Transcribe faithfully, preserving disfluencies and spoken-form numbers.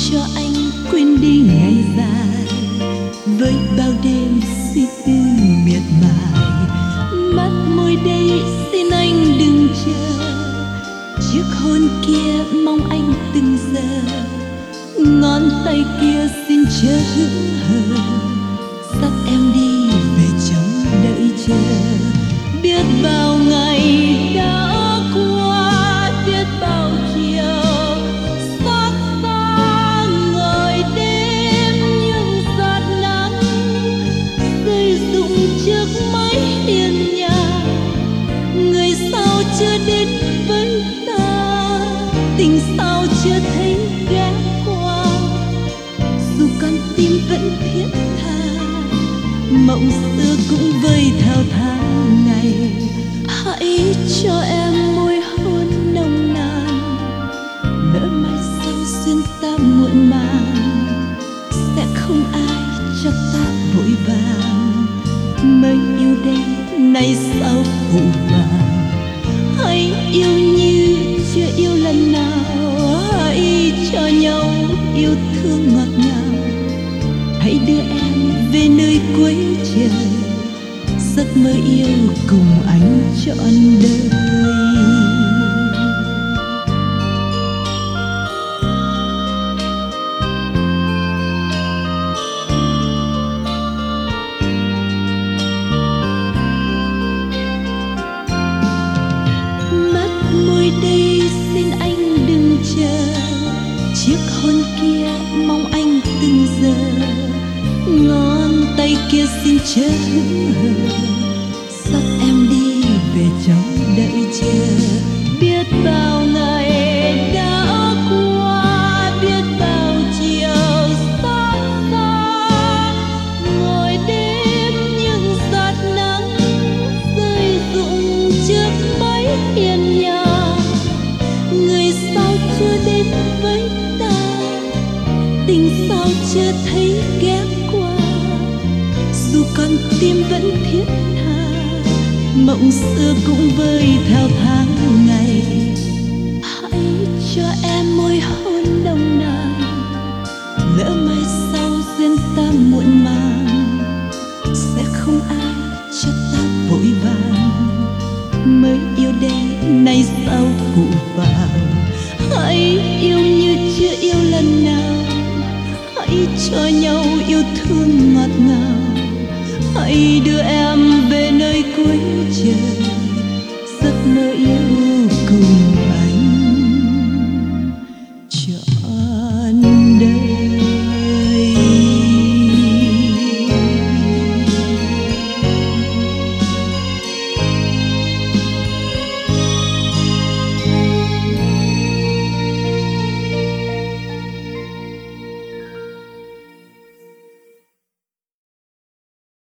cho anh quên đi ngày dài với bao đêm suy tư miệt mài. Mắt môi đây xin anh đừng chờ, chiếc hôn kia mong anh từng giờ. Ngón tay kia xin chớ hững hờ, dắt em đi về trong đợi chờ. Biết bao ngày đã qua, biết bao chiều xót xa ngồi đêm những giọt nắng rơi rụng trước mái hiên nhà. Người sao chưa đến với ta, tình sao chưa thấy ghé qua. Dù con tim vẫn thiết tha, mộng xưa cũng vơi theo tháng ngày. Hãy cho em môi hôn nồng nàn, lỡ mai sau duyên ta muộn màng sẽ không ai cho ta vội vàng. Mới yêu đây nay sao phụ vàng, hãy yêu như chưa yêu lần nào. Hãy cho nhau yêu thương ngọt ngào, hãy đưa em về nơi cuối trời, giấc mơ yêu cùng anh trọn đời. Mắt môi đây xin anh đừng chờ, chiếc hôn kia mong anh từng giờ. Ngón tay kia xin chớ hững hờ, dắt em đi về trong đợi chờ. Biết bao ngày đã qua, biết bao chiều xót xa ngồi đêm những giọt nắng rơi rụng trước mái hiên nhà. Người sao chưa đến với ta, tình sao chưa thấy ghé qua. Dù con tim vẫn thiết tha, mộng xưa cũng vơi theo tháng ngày. Hãy cho em môi hôn nồng nàn, lỡ mai sau duyên ta muộn màng sẽ không ai cho ta vội vàng. Mới yêu đây nay sao phụ vàng, hãy yêu như chưa yêu lần nào. Hãy cho nhau yêu thương ngọt ngào, hãy đưa em về nơi cuối trời, giấc mơ yêu